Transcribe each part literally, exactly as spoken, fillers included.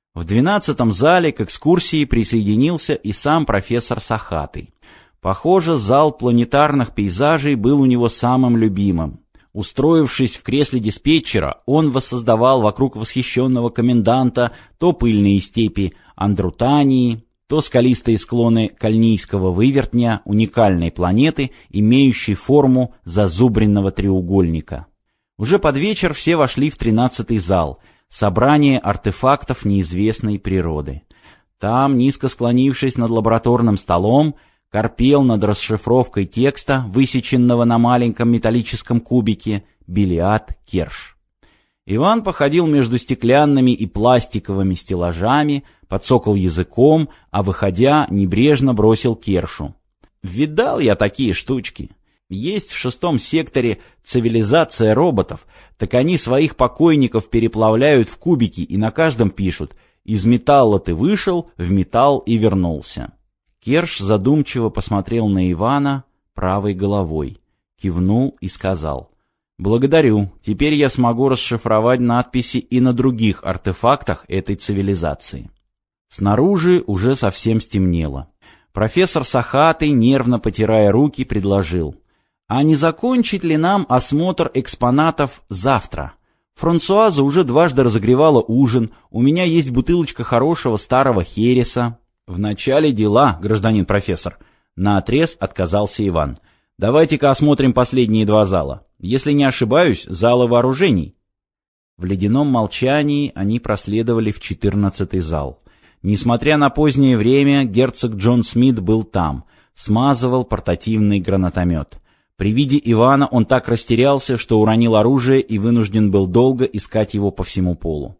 В двенадцатом зале к экскурсии присоединился и сам профессор Сахатый. Похоже, зал планетарных пейзажей был у него самым любимым. Устроившись в кресле диспетчера, он воссоздавал вокруг восхищенного коменданта то пыльные степи Андрутании, то скалистые склоны Кальнийского вывертня, уникальной планеты, имеющей форму зазубренного треугольника. Уже под вечер все вошли в тринадцатый зал, собрание артефактов неизвестной природы. Там, низко склонившись над лабораторным столом, корпел над расшифровкой текста, высеченного на маленьком металлическом кубике, Белиат Керш. Иван походил между стеклянными и пластиковыми стеллажами, подсокал языком, а, выходя, небрежно бросил Кершу: «Видал я такие штучки. Есть в шестом секторе цивилизация роботов, так они своих покойников переплавляют в кубики и на каждом пишут: «Из металла ты вышел, в металл и вернулся». Керш задумчиво посмотрел на Ивана правой головой, кивнул и сказал: «Благодарю, теперь я смогу расшифровать надписи и на других артефактах этой цивилизации». Снаружи уже совсем стемнело. Профессор Сахатый, нервно потирая руки, предложил: «А не закончить ли нам осмотр экспонатов завтра? Франсуаза уже дважды разогревала ужин, у меня есть бутылочка хорошего старого хереса». «В начале дела, гражданин профессор», — наотрез отказался Иван. «Давайте-ка осмотрим последние два зала. Если не ошибаюсь, залы вооружений». В ледяном молчании они проследовали в четырнадцатый зал. Несмотря на позднее время, герцог Джон Смит был там, смазывал портативный гранатомет. При виде Ивана он так растерялся, что уронил оружие и вынужден был долго искать его по всему полу.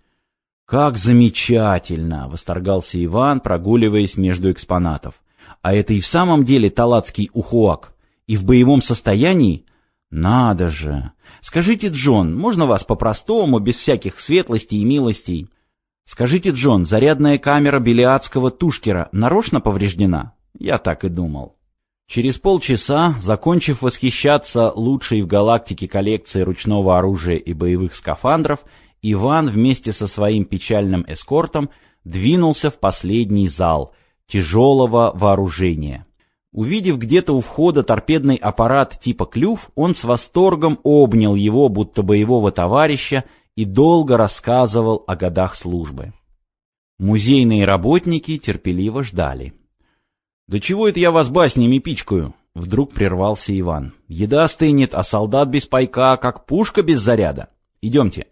«Как замечательно!» — восторгался Иван, прогуливаясь между экспонатов. «А это и в самом деле талацкий ухуак? И в боевом состоянии? Надо же! Скажите, Джон, можно вас по-простому, без всяких светлостей и милостей? Скажите, Джон, зарядная камера белиатского тушкера нарочно повреждена?» Я так и думал. Через полчаса, закончив восхищаться лучшей в галактике коллекцией ручного оружия и боевых скафандров, Иван вместе со своим печальным эскортом двинулся в последний зал тяжелого вооружения. Увидев где-то у входа торпедный аппарат типа «Клюв», он с восторгом обнял его, будто боевого товарища, и долго рассказывал о годах службы. Музейные работники терпеливо ждали. «Да чего это я вас баснями пичкаю?» — вдруг прервался Иван. «Еда стынет, а солдат без пайка, как пушка без заряда. Идемте».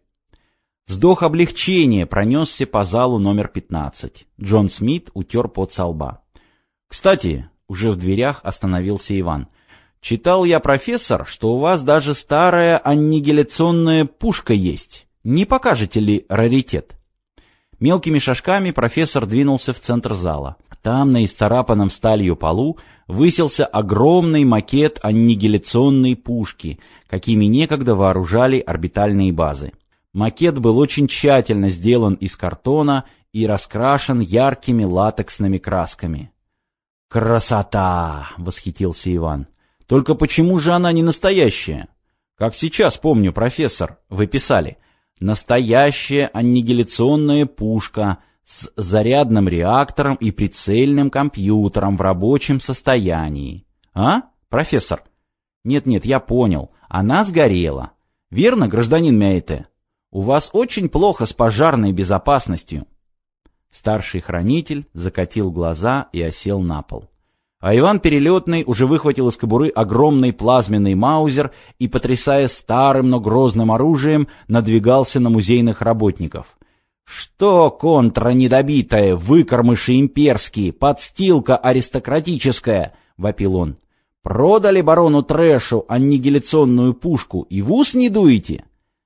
Вздох облегчения пронесся по залу номер пятнадцать. Джон Смит утер пот со лба. «Кстати», — уже в дверях остановился Иван, — «читал я, профессор, что у вас даже старая аннигиляционная пушка есть. Не покажете ли раритет?» Мелкими шажками профессор двинулся в центр зала. Там, на исцарапанном сталью полу, высился огромный макет аннигиляционной пушки, какими некогда вооружали орбитальные базы. Макет был очень тщательно сделан из картона и раскрашен яркими латексными красками. «Красота!» — восхитился Иван. «Только почему же она не настоящая? Как сейчас помню, профессор, вы писали: настоящая аннигиляционная пушка с зарядным реактором и прицельным компьютером в рабочем состоянии. А, профессор? Нет-нет, я понял. Она сгорела. Верно, гражданин Мяйте? У вас очень плохо с пожарной безопасностью». Старший хранитель закатил глаза и осел на пол. А Иван Перелетный уже выхватил из кобуры огромный плазменный маузер и, потрясая старым, но грозным оружием, надвигался на музейных работников. «Что контра недобитая, выкормыши имперские, подстилка аристократическая!» — вопил он. «Продали барону Трэшу аннигиляционную пушку и в ус не дуете?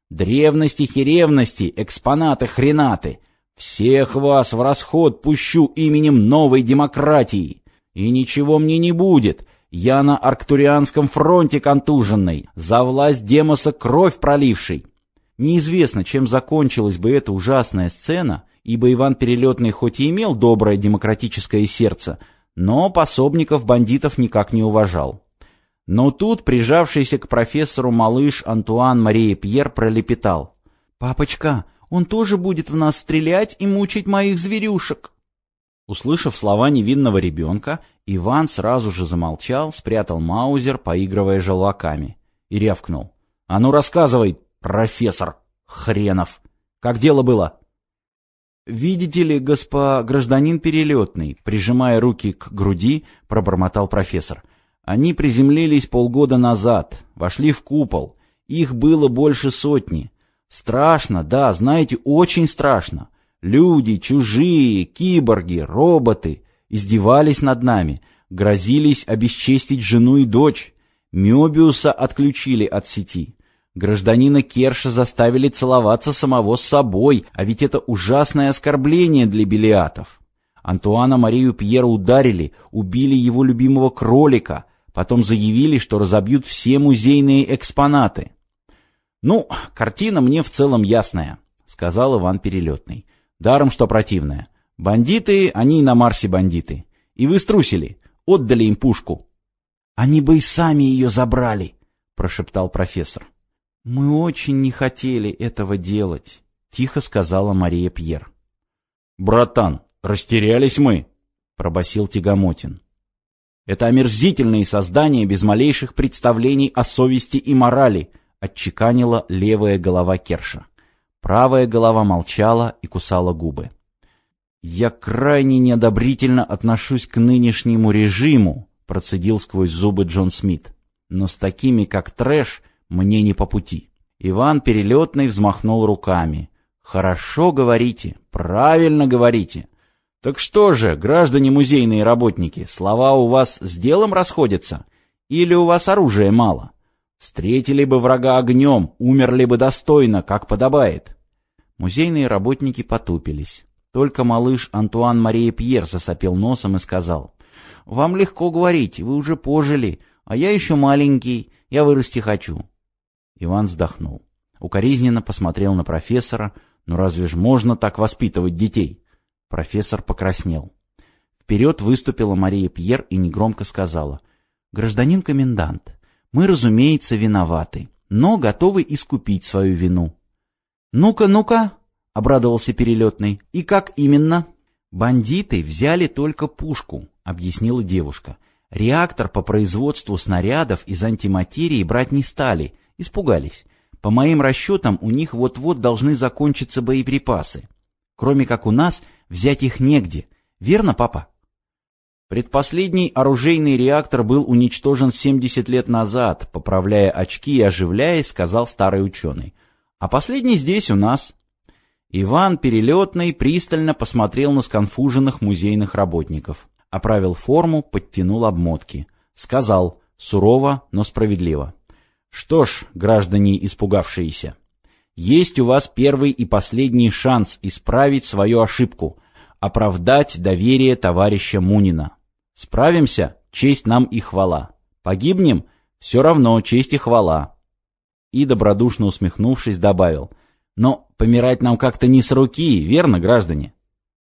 Древности-херевности, экспонаты-хренаты! Всех вас в расход пущу именем новой демократии! И ничего мне не будет! Я на Арктурианском фронте контуженный, за власть Демоса кровь проливший!» Неизвестно, чем закончилась бы эта ужасная сцена, ибо Иван Перелетный хоть и имел доброе демократическое сердце, но пособников бандитов никак не уважал. Но тут прижавшийся к профессору малыш Антуан Мария Пьер пролепетал: «Папочка, Он тоже будет в нас стрелять и мучить моих зверюшек». Услышав слова невинного ребенка, Иван сразу же замолчал, спрятал маузер, поигрывая желваками, и рявкнул: «А ну рассказывай, профессор хренов, как дело было?» «Видите ли, госпо гражданин перелетный», прижимая руки к груди, пробормотал профессор. «Они приземлились полгода назад, вошли в купол. Их было больше сотни. Страшно, да, знаете, очень страшно. Люди, чужие, киборги, роботы издевались над нами, грозились обесчестить жену и дочь. Мёбиуса отключили от сети. Гражданина Керша заставили целоваться самого с собой, а ведь это ужасное оскорбление для белиатов. Антуана Марию Пьера ударили, убили его любимого кролика, потом заявили, что разобьют все музейные экспонаты. «Ну, картина мне в целом ясная», — сказал Иван Перелетный. «Даром, что противная. Бандиты, они и на Марсе бандиты. И вы струсили, отдали им пушку». «Они бы и сами ее забрали», — прошептал профессор. «Мы очень не хотели этого делать», — тихо сказала Мария Пьер. «Братан, растерялись мы», — пробасил Тягомотин. «Это омерзительные создания без малейших представлений о совести и морали», — отчеканила левая голова Керша. Правая голова молчала и кусала губы. «Я крайне неодобрительно отношусь к нынешнему режиму», — процедил сквозь зубы Джон Смит. «Но с такими, как Трэш, мне не по пути». Иван Перелетный взмахнул руками. «Хорошо говорите, правильно говорите. Так что же, граждане музейные работники, слова у вас с делом расходятся? Или у вас оружия мало? Встретили бы врага огнем, умерли бы достойно, как подобает». Музейные работники потупились. Только малыш Антуан Мария Пьер засопел носом и сказал: «Вам легко говорить, вы уже пожили, а я еще маленький, я вырасти хочу». Иван вздохнул. Укоризненно посмотрел на профессора. «Ну разве ж можно так воспитывать детей?» Профессор покраснел. Вперед выступила Мария Пьер и негромко сказала: «Гражданин комендант, мы, разумеется, виноваты, но готовы искупить свою вину». «Ну-ка, ну-ка», — обрадовался Перелетный, — «и как именно?» «Бандиты взяли только пушку», — объяснила девушка. «Реактор по производству снарядов из антиматерии брать не стали, испугались. По моим расчетам, у них вот-вот должны закончиться боеприпасы. Кроме как у нас, взять их негде. Верно, папа?» «Предпоследний оружейный реактор был уничтожен семьдесят лет назад», — поправляя очки и оживляясь, сказал старый ученый. «А последний здесь, у нас». Иван Перелетный пристально посмотрел на сконфуженных музейных работников, оправил форму, подтянул обмотки. Сказал, сурово, но справедливо: «Что ж, граждане испугавшиеся, есть у вас первый и последний шанс исправить свою ошибку, оправдать доверие товарища Мунина. Справимся — честь нам и хвала. Погибнем — все равно честь и хвала». И, добродушно усмехнувшись, добавил: «Но помирать нам как-то не с руки, верно, граждане?»